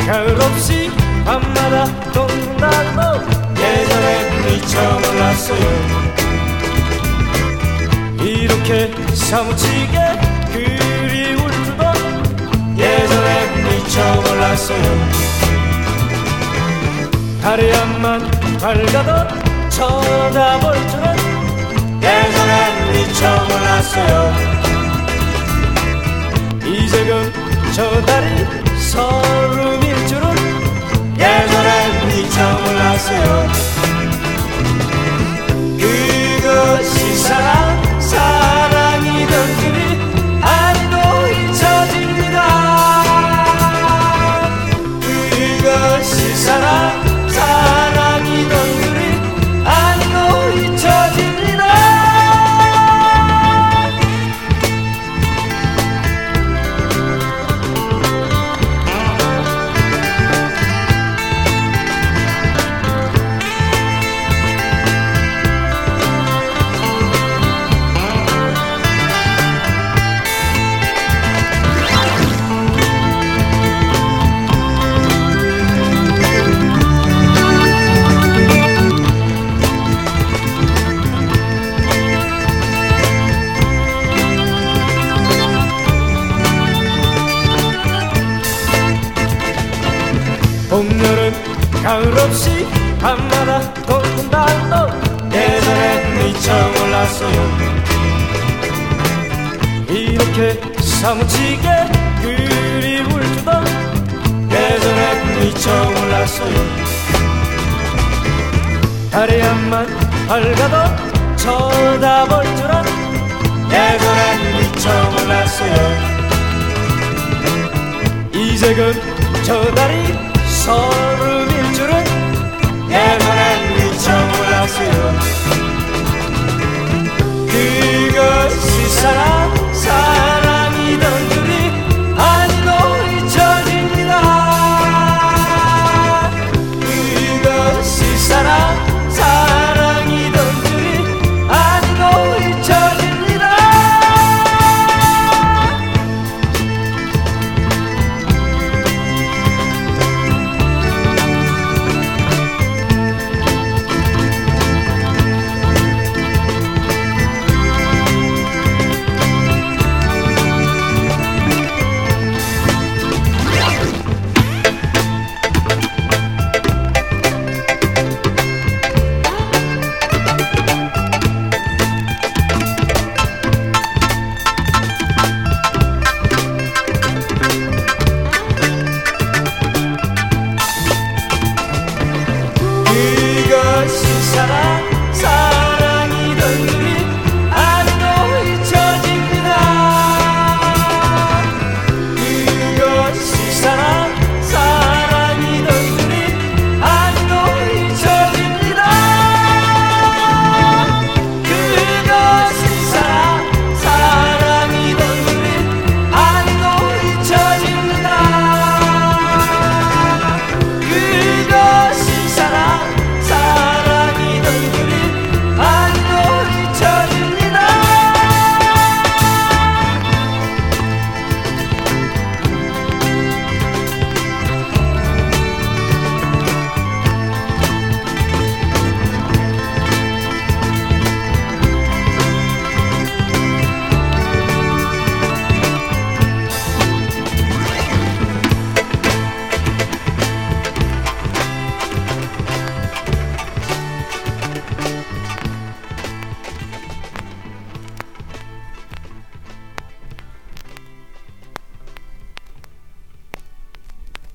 가을 없이 밤마다 돈다고 예전에 미처 몰랐어요. 이렇게 사무치게 그리울 줄도 예전에 미처 몰랐어요. 다리안만 밝아도 쳐다볼 줄은 예전엔 미처 몰랐어요. 이제금 저 달이 서름일 줄은 예전엔 미처 몰랐어요. 그것이 사랑이던 줄이 아니고 잊혀집니다. 그것이 사랑이던 줄이 아니고 잊혀집니다. 봄, 여름, 가을 없이 밤마다 돈다고 예전엔 미처 몰랐어요. 이렇게 사무치게 그리울 줄도 예전엔 미처 몰랐어요. 다리안만 밝아도 쳐다볼 줄은 예전엔 미처 몰랐어요. 이제금 저 달이 서름일 줄은 예전엔 미처 몰랐어요. 그것이 사랑이던 줄이 아니고 잊혀집니다. 그것이 사랑이던 줄이 아니고 잊혀집니다. 그것이 사랑